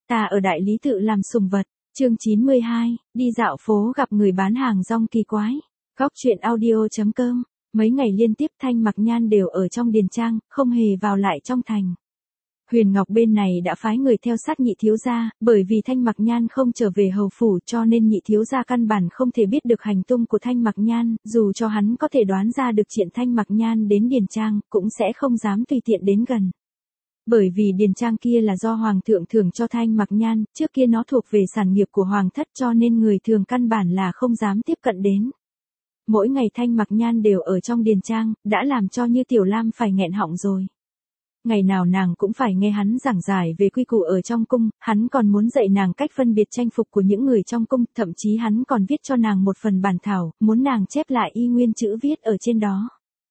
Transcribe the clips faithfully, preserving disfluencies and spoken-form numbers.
Ta ở đại lý tự làm sùng vật, chương chín mươi hai, đi dạo phố gặp người bán hàng rong kỳ quái. Góc truyện audio chấm com, mấy ngày liên tiếp Thanh Mặc Nhan đều ở trong điền trang, không hề vào lại trong thành. Huyền Ngọc bên này đã phái người theo sát nhị thiếu gia, bởi vì Thanh Mặc Nhan không trở về hầu phủ cho nên nhị thiếu gia căn bản không thể biết được hành tung của Thanh Mặc Nhan, dù cho hắn có thể đoán ra được chuyện Thanh Mặc Nhan đến điền trang, cũng sẽ không dám tùy tiện đến gần. Bởi vì điền trang kia là do Hoàng thượng thưởng cho Thanh Mặc Nhan, trước kia nó thuộc về sản nghiệp của Hoàng thất cho nên người thường căn bản là không dám tiếp cận đến. Mỗi ngày Thanh Mặc Nhan đều ở trong điền trang, đã làm cho Như Tiểu Lam phải nghẹn họng rồi. Ngày nào nàng cũng phải nghe hắn giảng giải về quy củ ở trong cung, hắn còn muốn dạy nàng cách phân biệt trang phục của những người trong cung, thậm chí hắn còn viết cho nàng một phần bản thảo, muốn nàng chép lại y nguyên chữ viết ở trên đó.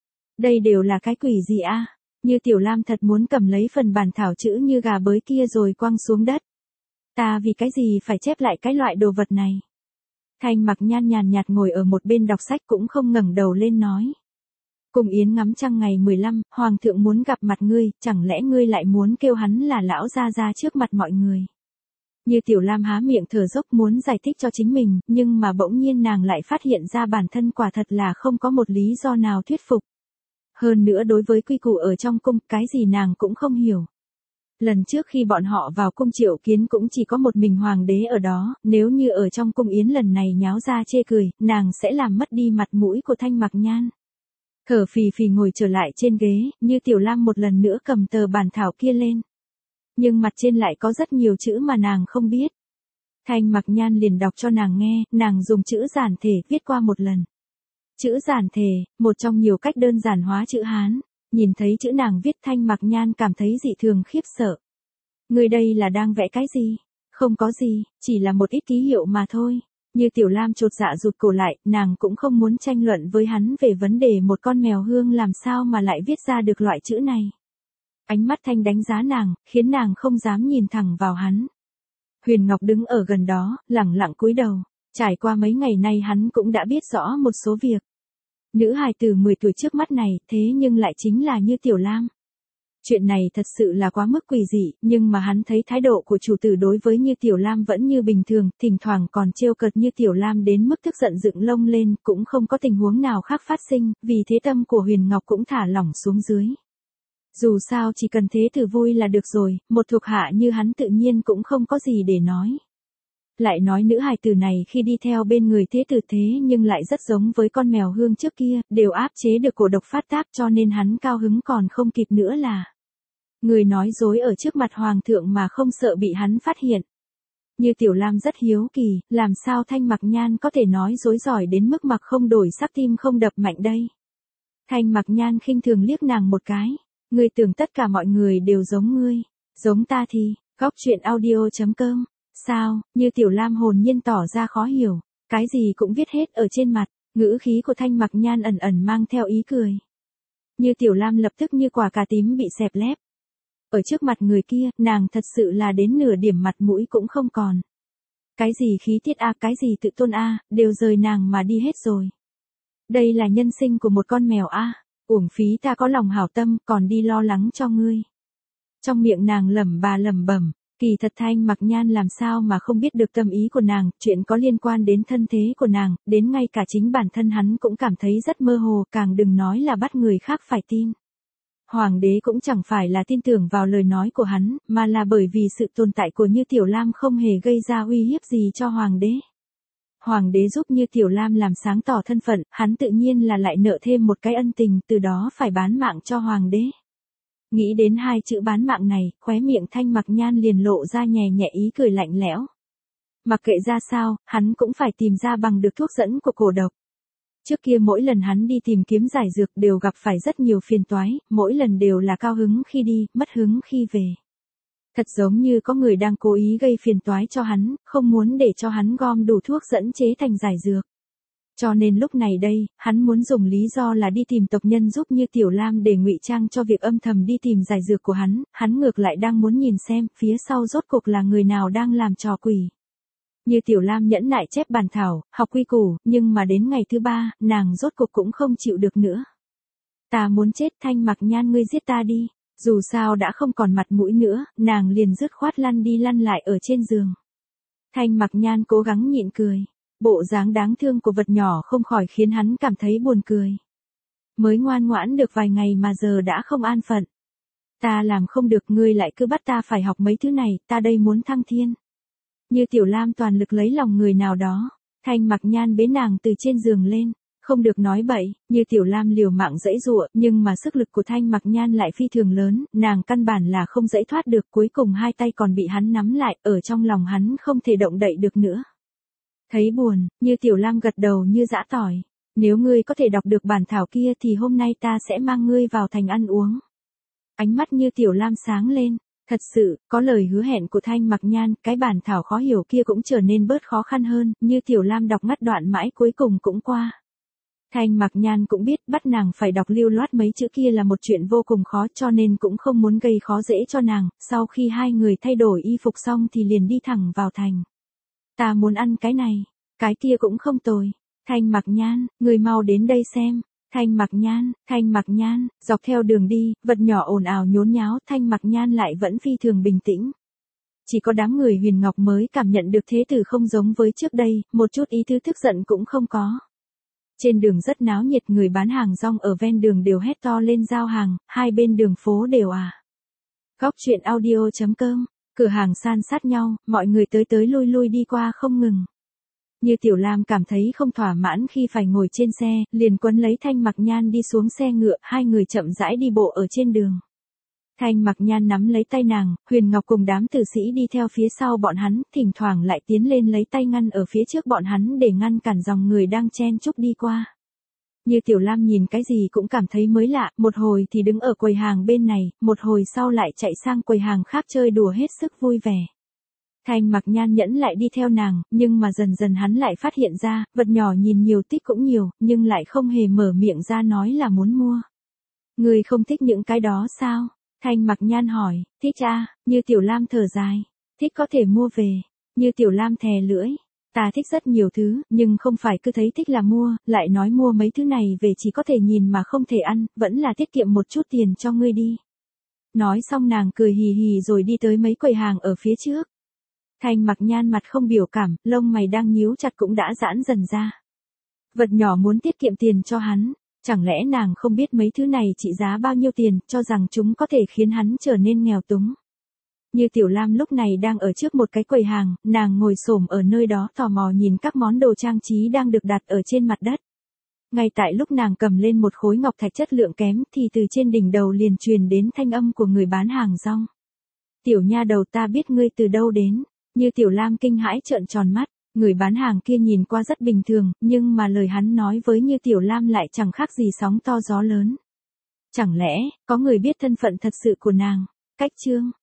Đây đều là cái quỷ gì a? À? Như Tiểu Lam thật muốn cầm lấy phần bản thảo chữ như gà bới kia rồi quăng xuống đất. Ta vì cái gì phải chép lại cái loại đồ vật này? Thanh Mặc Nhan nhàn nhạt ngồi ở một bên đọc sách cũng không ngẩng đầu lên nói. Cùng yến ngắm trăng ngày mười lăm, Hoàng thượng muốn gặp mặt ngươi, chẳng lẽ ngươi lại muốn kêu hắn là lão gia gia trước mặt mọi người? Như Tiểu Lam há miệng thở dốc muốn giải thích cho chính mình, nhưng mà bỗng nhiên nàng lại phát hiện ra bản thân quả thật là không có một lý do nào thuyết phục. Hơn nữa đối với quy củ ở trong cung, cái gì nàng cũng không hiểu. Lần trước khi bọn họ vào cung triệu kiến cũng chỉ có một mình hoàng đế ở đó, nếu như ở trong cung yến lần này nháo ra chê cười, nàng sẽ làm mất đi mặt mũi của Thanh Mặc Nhan. Thở phì phì ngồi trở lại trên ghế, Như Tiểu Lam một lần nữa cầm tờ bản thảo kia lên. Nhưng mặt trên lại có rất nhiều chữ mà nàng không biết. Thanh Mặc Nhan liền đọc cho nàng nghe, nàng dùng chữ giản thể viết qua một lần. Chữ giản thể, một trong nhiều cách đơn giản hóa chữ Hán. Nhìn thấy chữ nàng viết Thanh Mặc Nhan cảm thấy dị thường khiếp sợ. Người đây là đang vẽ cái gì? Không có gì, chỉ là một ít ký hiệu mà thôi. Như Tiểu Lam chột dạ rụt cổ lại, nàng cũng không muốn tranh luận với hắn về vấn đề một con mèo hương làm sao mà lại viết ra được loại chữ này. Ánh mắt Thanh đánh giá nàng, khiến nàng không dám nhìn thẳng vào hắn. Huyền Ngọc đứng ở gần đó, lẳng lặng cúi đầu. Trải qua mấy ngày nay hắn cũng đã biết rõ một số việc. Nữ hài tử mười tuổi trước mắt này, thế nhưng lại chính là Như Tiểu Lam. Chuyện này thật sự là quá mức quỷ dị, nhưng mà hắn thấy thái độ của chủ tử đối với Như Tiểu Lam vẫn như bình thường, thỉnh thoảng còn trêu cợt Như Tiểu Lam đến mức tức giận dựng lông lên, cũng không có tình huống nào khác phát sinh, vì thế tâm của Huyền Ngọc cũng thả lỏng xuống dưới. Dù sao chỉ cần thế tử vui là được rồi, một thuộc hạ như hắn tự nhiên cũng không có gì để nói. Lại nói nữ hài tử này khi đi theo bên người thế tử thế nhưng lại rất giống với con mèo hương trước kia, đều áp chế được cổ độc phát tác cho nên hắn cao hứng còn không kịp nữa là. Người nói dối ở trước mặt hoàng thượng mà không sợ bị hắn phát hiện. Như Tiểu Lam rất hiếu kỳ, làm sao Thanh Mặc Nhan có thể nói dối giỏi đến mức mặc không đổi sắc tim không đập mạnh đây. Thanh Mặc Nhan khinh thường liếc nàng một cái, ngươi tưởng tất cả mọi người đều giống ngươi, giống ta thì, góc truyện audio chấm com. Sao, Như Tiểu Lam hồn nhiên tỏ ra khó hiểu, cái gì cũng viết hết ở trên mặt, ngữ khí của Thanh Mặc Nhan ẩn ẩn mang theo ý cười. Như Tiểu Lam lập tức như quả cà tím bị xẹp lép. Ở trước mặt người kia, nàng thật sự là đến nửa điểm mặt mũi cũng không còn. Cái gì khí tiết a, cái gì tự tôn a, đều rời nàng mà đi hết rồi. Đây là nhân sinh của một con mèo a, uổng phí ta có lòng hảo tâm còn đi lo lắng cho ngươi. Trong miệng nàng lẩm bà lẩm bẩm. Kỳ thật Thanh Mặc Nhan làm sao mà không biết được tâm ý của nàng, chuyện có liên quan đến thân thế của nàng, đến ngay cả chính bản thân hắn cũng cảm thấy rất mơ hồ, càng đừng nói là bắt người khác phải tin. Hoàng đế cũng chẳng phải là tin tưởng vào lời nói của hắn, mà là bởi vì sự tồn tại của Như Tiểu Lam không hề gây ra uy hiếp gì cho Hoàng đế. Hoàng đế giúp Như Tiểu Lam làm sáng tỏ thân phận, hắn tự nhiên là lại nợ thêm một cái ân tình, từ đó phải bán mạng cho Hoàng đế. Nghĩ đến hai chữ bán mạng này, khóe miệng Thanh Mặc Nhan liền lộ ra nhẹ nhẹ ý cười lạnh lẽo. Mặc kệ ra sao, hắn cũng phải tìm ra bằng được thuốc dẫn của cổ độc. Trước kia mỗi lần hắn đi tìm kiếm giải dược đều gặp phải rất nhiều phiền toái, mỗi lần đều là cao hứng khi đi, mất hứng khi về. Thật giống như có người đang cố ý gây phiền toái cho hắn, không muốn để cho hắn gom đủ thuốc dẫn chế thành giải dược. Cho nên lúc này đây, hắn muốn dùng lý do là đi tìm tộc nhân giúp Như Tiểu Lam để ngụy trang cho việc âm thầm đi tìm giải dược của hắn, hắn ngược lại đang muốn nhìn xem phía sau rốt cuộc là người nào đang làm trò quỷ. Như Tiểu Lam nhẫn nại chép bản thảo, học quy củ, nhưng mà đến ngày thứ ba, nàng rốt cuộc cũng không chịu được nữa. Ta muốn chết, Thanh Mặc Nhan ngươi giết ta đi. Dù sao đã không còn mặt mũi nữa, nàng liền dứt khoát lăn đi lăn lại ở trên giường. Thanh Mặc Nhan cố gắng nhịn cười. Bộ dáng đáng thương của vật nhỏ không khỏi khiến hắn cảm thấy buồn cười. Mới ngoan ngoãn được vài ngày mà giờ đã không an phận. Ta làm không được, ngươi lại cứ bắt ta phải học mấy thứ này, ta đây muốn thăng thiên. Như Tiểu Lam toàn lực lấy lòng người nào đó. Thanh Mặc Nhan bế nàng từ trên giường lên. Không được nói bậy, Như Tiểu Lam liều mạng giãy giụa, nhưng mà sức lực của Thanh Mặc Nhan lại phi thường lớn, nàng căn bản là không giãy thoát được, cuối cùng hai tay còn bị hắn nắm lại, ở trong lòng hắn không thể động đậy được nữa. Thấy buồn, Như Tiểu Lam gật đầu như giã tỏi. Nếu ngươi có thể đọc được bản thảo kia thì hôm nay ta sẽ mang ngươi vào thành ăn uống. Ánh mắt Như Tiểu Lam sáng lên. Thật sự, có lời hứa hẹn của Thanh Mặc Nhan, cái bản thảo khó hiểu kia cũng trở nên bớt khó khăn hơn, Như Tiểu Lam đọc ngắt đoạn mãi cuối cùng cũng qua. Thanh Mặc Nhan cũng biết bắt nàng phải đọc lưu loát mấy chữ kia là một chuyện vô cùng khó, cho nên cũng không muốn gây khó dễ cho nàng. Sau khi hai người thay đổi y phục xong thì liền đi thẳng vào thành. Ta muốn ăn cái này, cái kia cũng không tồi. Thanh Mặc Nhan, người mau đến đây xem. Thanh Mặc Nhan, Thanh Mặc Nhan, dọc theo đường đi, vật nhỏ ồn ào nhốn nháo, Thanh Mặc Nhan lại vẫn phi thường bình tĩnh. Chỉ có đám người Huyền Ngọc mới cảm nhận được thế tử không giống với trước đây, một chút ý tứ tức giận cũng không có. Trên đường rất náo nhiệt, người bán hàng rong ở ven đường đều hét to lên giao hàng, hai bên đường phố đều à. Góc truyện audio chấm com, cửa hàng san sát nhau, mọi người tới tới lui lui đi qua không ngừng. Như Tiểu Lam cảm thấy không thỏa mãn khi phải ngồi trên xe, liền quấn lấy Thanh Mặc Nhan đi xuống xe ngựa, hai người chậm rãi đi bộ ở trên đường. Thanh Mặc Nhan nắm lấy tay nàng, Huyền Ngọc cùng đám tử sĩ đi theo phía sau bọn hắn, thỉnh thoảng lại tiến lên lấy tay ngăn ở phía trước bọn hắn để ngăn cản dòng người đang chen chúc đi qua. Như Tiểu Lam nhìn cái gì cũng cảm thấy mới lạ, một hồi thì đứng ở quầy hàng bên này, một hồi sau lại chạy sang quầy hàng khác chơi đùa hết sức vui vẻ. Thanh Mặc Nhan nhẫn lại đi theo nàng, nhưng mà dần dần hắn lại phát hiện ra, vật nhỏ nhìn nhiều tích cũng nhiều, nhưng lại không hề mở miệng ra nói là muốn mua. Người không thích những cái đó sao? Thanh Mặc Nhan hỏi. Thích à? Như Tiểu Lam thở dài. Thích có thể mua về. Như Tiểu Lam thè lưỡi. Ta thích rất nhiều thứ, nhưng không phải cứ thấy thích là mua, lại nói mua mấy thứ này về chỉ có thể nhìn mà không thể ăn, vẫn là tiết kiệm một chút tiền cho ngươi đi. Nói xong nàng cười hì hì rồi đi tới mấy quầy hàng ở phía trước. Thanh Mặc Nhan mặt không biểu cảm, lông mày đang nhíu chặt cũng đã giãn dần ra. Vật nhỏ muốn tiết kiệm tiền cho hắn, chẳng lẽ nàng không biết mấy thứ này trị giá bao nhiêu tiền, cho rằng chúng có thể khiến hắn trở nên nghèo túng. Như Tiểu Lam lúc này đang ở trước một cái quầy hàng, nàng ngồi xổm ở nơi đó tò mò nhìn các món đồ trang trí đang được đặt ở trên mặt đất. Ngay tại lúc nàng cầm lên một khối ngọc thạch chất lượng kém thì từ trên đỉnh đầu liền truyền đến thanh âm của người bán hàng rong. Tiểu nha đầu, ta biết ngươi từ đâu đến. Như Tiểu Lam kinh hãi trợn tròn mắt, người bán hàng kia nhìn qua rất bình thường, nhưng mà lời hắn nói với Như Tiểu Lam lại chẳng khác gì sóng to gió lớn. Chẳng lẽ, có người biết thân phận thật sự của nàng? Cách chương